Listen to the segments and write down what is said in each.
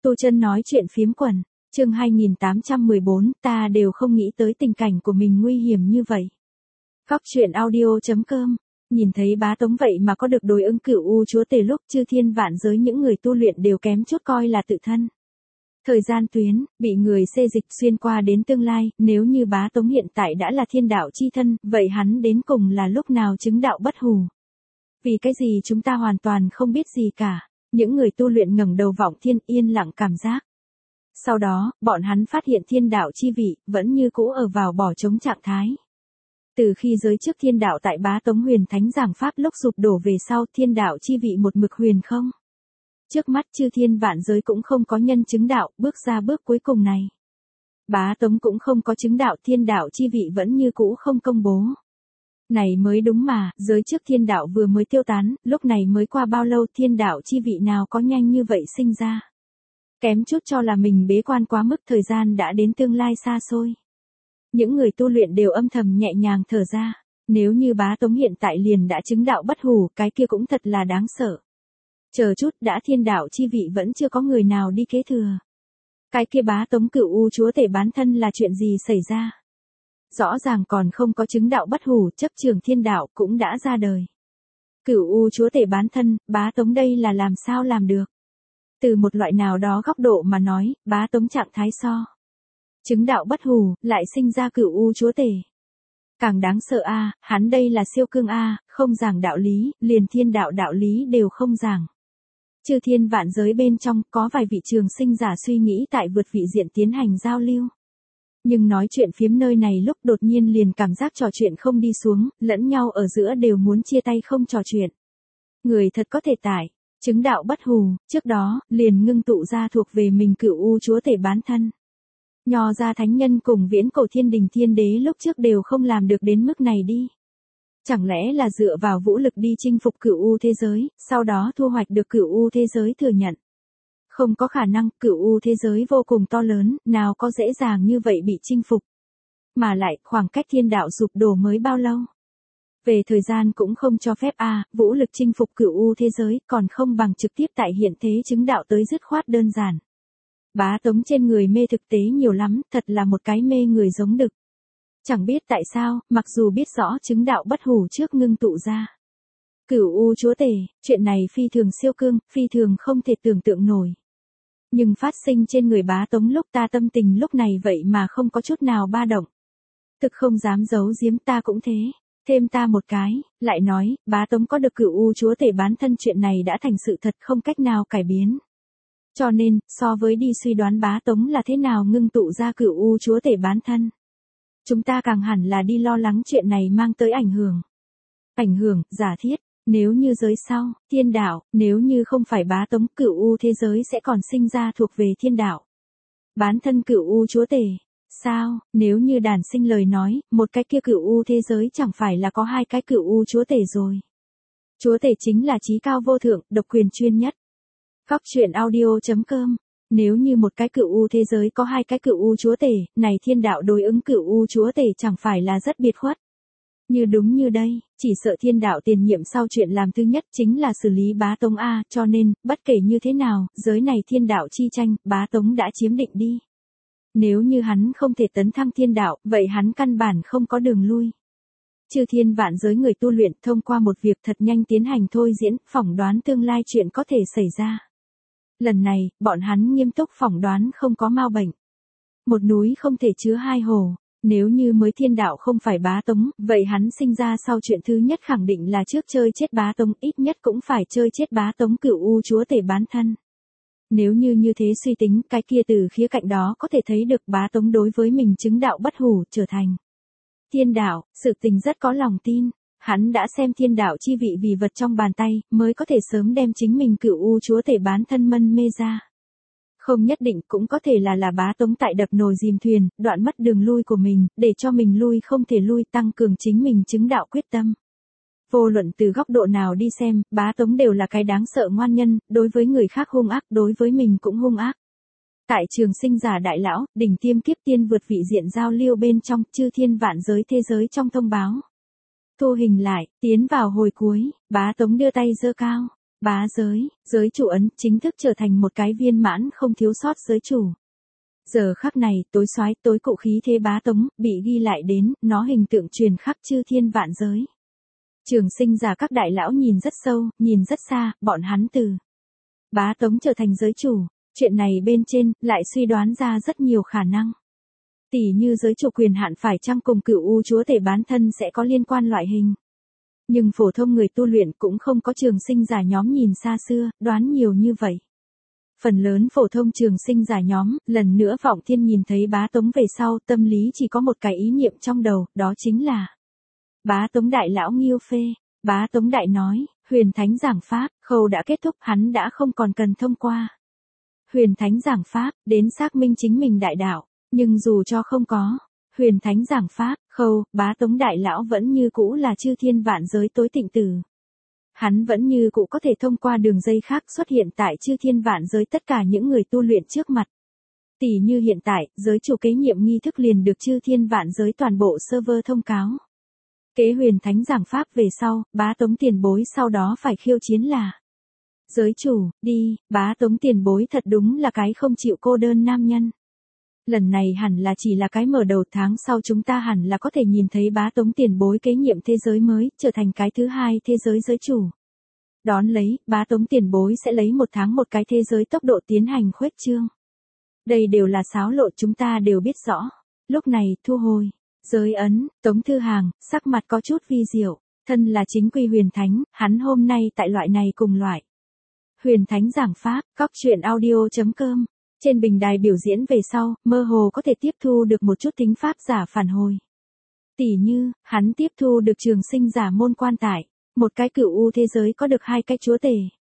Tu Chân nói chuyện phiếm quần, chương 2814, ta đều không nghĩ tới tình cảnh của mình nguy hiểm như vậy. Góc truyện audio.com, nhìn thấy bá tống vậy mà có được đối ứng Cửu U chúa tể lúc chư thiên vạn giới những người tu luyện đều kém chút coi là tự thân. Thời gian tuyến, bị người xê dịch xuyên qua đến tương lai, nếu như bá tống hiện tại đã là thiên đạo chi thân, vậy hắn đến cùng là lúc nào chứng đạo bất hủ? Vì cái gì chúng ta hoàn toàn không biết gì cả. Những người tu luyện ngẩng đầu vọng thiên yên lặng cảm giác. Sau đó, bọn hắn phát hiện thiên đạo chi vị, vẫn như cũ ở vào bỏ trống trạng thái. Từ khi giới trước thiên đạo tại bá tống huyền thánh giảng pháp lúc sụp đổ về sau thiên đạo chi vị một mực huyền không. Trước mắt chư thiên vạn giới cũng không có nhân chứng đạo, bước ra bước cuối cùng này. Bá tống cũng không có chứng đạo, thiên đạo chi vị vẫn như cũ không công bố. Này mới đúng mà, giới trước thiên đạo vừa mới tiêu tán, lúc này mới qua bao lâu thiên đạo chi vị nào có nhanh như vậy sinh ra. Kém chút cho là mình bế quan quá mức thời gian đã đến tương lai xa xôi. Những người tu luyện đều âm thầm nhẹ nhàng thở ra, nếu như bá tống hiện tại liền đã chứng đạo bất hủ, cái kia cũng thật là đáng sợ. Chờ chút đã thiên đạo chi vị vẫn chưa có người nào đi kế thừa. Cái kia bá tống Cửu U chúa tể bán thân là chuyện gì xảy ra? Rõ ràng còn không có chứng đạo bất hủ, chấp trường thiên đạo cũng đã ra đời. Cửu U chúa tể bán thân, bá tống đây là làm sao làm được? Từ một loại nào đó góc độ mà nói, bá tống trạng thái so. Chứng đạo bất hủ, lại sinh ra Cửu U chúa tể. Càng đáng sợ a, hắn đây là siêu cương a, không giảng đạo lý, liền thiên đạo đạo lý đều không giảng. Chư thiên vạn giới bên trong có vài vị trường sinh giả suy nghĩ tại vượt vị diện tiến hành giao lưu. Nhưng nói chuyện phiếm nơi này lúc đột nhiên liền cảm giác trò chuyện không đi xuống, lẫn nhau ở giữa đều muốn chia tay không trò chuyện. Người thật có thể tải, chứng đạo bất hủ, trước đó, liền ngưng tụ ra thuộc về mình Cửu U chúa tể bán thân. Nho gia thánh nhân cùng viễn cổ thiên đình thiên đế lúc trước đều không làm được đến mức này đi. Chẳng lẽ là dựa vào vũ lực đi chinh phục Cửu U thế giới, sau đó thu hoạch được Cửu U thế giới thừa nhận. Không có khả năng, Cửu U thế giới vô cùng to lớn, nào có dễ dàng như vậy bị chinh phục. Mà lại, khoảng cách thiên đạo sụp đổ mới bao lâu? Về thời gian cũng không cho phép vũ lực chinh phục Cửu U thế giới, còn không bằng trực tiếp tại hiện thế chứng đạo tới dứt khoát đơn giản. Bá tống trên người mê thực tế nhiều lắm, thật là một cái mê người giống đực. Chẳng biết tại sao, mặc dù biết rõ chứng đạo bất hủ trước ngưng tụ ra. Cửu U chúa tể, chuyện này phi thường siêu cương, phi thường không thể tưởng tượng nổi. Nhưng phát sinh trên người bá tống lúc ta tâm tình lúc này vậy mà không có chút nào ba động. Thực không dám giấu giếm ta cũng thế. Thêm ta một cái, lại nói, bá tống có được Cửu U chúa tể bán thân chuyện này đã thành sự thật không cách nào cải biến. Cho nên, so với đi suy đoán bá tống là thế nào ngưng tụ ra Cửu U chúa tể bán thân. Chúng ta càng hẳn là đi lo lắng chuyện này mang tới ảnh hưởng. Ảnh hưởng, giả thiết. Nếu như giới sau, thiên đạo, nếu như không phải bá tống Cửu U thế giới sẽ còn sinh ra thuộc về thiên đạo. Bán thân Cửu U chúa tể. Sao, nếu như đàn sinh lời nói, một cái kia Cửu U thế giới chẳng phải là có hai cái Cửu U chúa tể rồi. Chúa tể chính là chí cao vô thượng, độc quyền chuyên nhất. Góc truyện audio.com. Nếu như một cái Cửu U thế giới có hai cái Cửu U chúa tể, này thiên đạo đối ứng Cửu U chúa tể chẳng phải là rất biệt khuất. Như đúng như đây, chỉ sợ thiên đạo tiền nhiệm sau chuyện làm thứ nhất chính là xử lý bá tống a, cho nên, bất kể như thế nào, giới này thiên đạo chi tranh, bá tống đã chiếm định đi. Nếu như hắn không thể tấn thăng thiên đạo, vậy hắn căn bản không có đường lui. Chư thiên vạn giới người tu luyện thông qua một việc thật nhanh tiến hành thôi diễn, phỏng đoán tương lai chuyện có thể xảy ra. Lần này, bọn hắn nghiêm túc phỏng đoán không có mao bệnh. Một núi không thể chứa hai hồ. Nếu như mới thiên đạo không phải bá tống, vậy hắn sinh ra sau chuyện thứ nhất khẳng định là trước chơi chết bá tống, ít nhất cũng phải chơi chết bá tống Cửu U chúa tể bán thân. Nếu như thế suy tính, cái kia từ khía cạnh đó có thể thấy được bá tống đối với mình chứng đạo bất hủ trở thành thiên đạo, sự tình rất có lòng tin. Hắn đã xem thiên đạo chi vị vì vật trong bàn tay, mới có thể sớm đem chính mình Cửu U chúa tể bán thân mân mê ra. Không nhất định cũng có thể là bá tống tại đập nồi dìm thuyền, đoạn mất đường lui của mình, để cho mình lui không thể lui, tăng cường chính mình chứng đạo quyết tâm. Vô luận từ góc độ nào đi xem, bá tống đều là cái đáng sợ ngoan nhân, đối với người khác hung ác, đối với mình cũng hung ác. Tại trường sinh giả đại lão, đỉnh tiêm kiếp tiên vượt vị diện giao lưu bên trong, chư thiên vạn giới thế giới trong thông báo. Thu hình lại, tiến vào hồi cuối, bá tống đưa tay giơ cao. Bá giới chủ ấn chính thức trở thành một cái viên mãn không thiếu sót giới chủ. Giờ khắc này, tối soái tối cụ khí thế bá tống, bị ghi lại đến, nó hình tượng truyền khắp chư thiên vạn giới. Trường sinh giả các đại lão nhìn rất sâu, nhìn rất xa, bọn hắn từ bá tống trở thành giới chủ. Chuyện này bên trên, lại suy đoán ra rất nhiều khả năng. Tỷ như giới chủ quyền hạn phải chăng cùng Cửu U chúa tể bán thân sẽ có liên quan loại hình. Nhưng phổ thông người tu luyện cũng không có trường sinh giả nhóm nhìn xa xưa, đoán nhiều như vậy. Phần lớn phổ thông trường sinh giả nhóm, lần nữa Vọng Thiên nhìn thấy bá tống về sau, tâm lý chỉ có một cái ý niệm trong đầu, đó chính là bá tống đại lão Nghiêu Phê. Bá tống đại nói, huyền thánh giảng pháp, khâu đã kết thúc, hắn đã không còn cần thông qua huyền thánh giảng pháp, đến xác minh chính mình đại đạo. Nhưng dù cho không có huyền thánh giảng pháp, khâu, bá tống đại lão vẫn như cũ là chư thiên vạn giới tối tịnh tử. Hắn vẫn như cũ có thể thông qua đường dây khác xuất hiện tại chư thiên vạn giới tất cả những người tu luyện trước mặt. Tỷ như hiện tại, giới chủ kế nhiệm nghi thức liền được chư thiên vạn giới toàn bộ server thông cáo. Kế huyền thánh giảng pháp về sau, bá tống tiền bối sau đó phải khiêu chiến là giới chủ, đi, bá tống tiền bối thật đúng là cái không chịu cô đơn nam nhân. Lần này hẳn là chỉ là cái mở đầu, tháng sau chúng ta hẳn là có thể nhìn thấy bá tống tiền bối kế nhiệm thế giới mới, trở thành cái thứ hai thế giới giới chủ. Đón lấy, bá tống tiền bối sẽ lấy một tháng một cái thế giới tốc độ tiến hành khuếch trương. Đây đều là xáo lộ chúng ta đều biết rõ. Lúc này, thu hồi giới ấn, Tống Thư Hàng, sắc mặt có chút vi diệu, thân là chính quy huyền thánh, hắn hôm nay tại loại này cùng loại huyền thánh giảng pháp, Cóc Audio.com. Trên bình đài biểu diễn về sau, mơ hồ có thể tiếp thu được một chút tính pháp giả phản hồi. Tỷ như, hắn tiếp thu được trường sinh giả môn quan tại, một cái Cửu U thế giới có được hai cái chúa tể.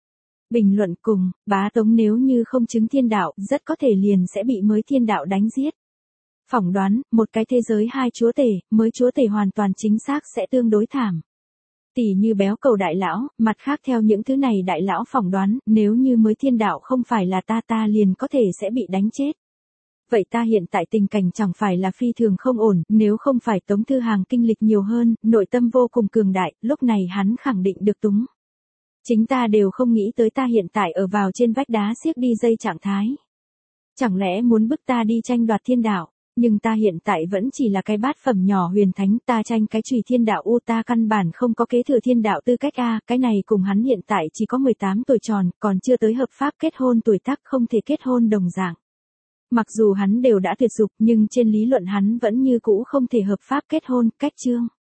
Bình luận cùng, bá tống nếu như không chứng thiên đạo, rất có thể liền sẽ bị mới thiên đạo đánh giết. Phỏng đoán, một cái thế giới hai chúa tể, mới chúa tể hoàn toàn chính xác sẽ tương đối thảm. Tỷ như béo cầu đại lão, mặt khác theo những thứ này đại lão phỏng đoán, nếu như mới thiên đạo không phải là ta liền có thể sẽ bị đánh chết. Vậy ta hiện tại tình cảnh chẳng phải là phi thường không ổn, nếu không phải Tống Thư Hàng kinh lịch nhiều hơn, nội tâm vô cùng cường đại, lúc này hắn khẳng định được túng. Chính ta đều không nghĩ tới ta hiện tại ở vào trên vách đá siếc đi dây trạng thái. Chẳng lẽ muốn bức ta đi tranh đoạt thiên đạo? Nhưng ta hiện tại vẫn chỉ là cái bát phẩm nhỏ huyền thánh, ta tranh cái chùy thiên đạo ta căn bản không có kế thừa thiên đạo tư cách cái này cùng hắn hiện tại chỉ có 18 tuổi tròn, còn chưa tới hợp pháp kết hôn tuổi tác không thể kết hôn đồng dạng. Mặc dù hắn đều đã tuyệt dục nhưng trên lý luận hắn vẫn như cũ không thể hợp pháp kết hôn, cách chương.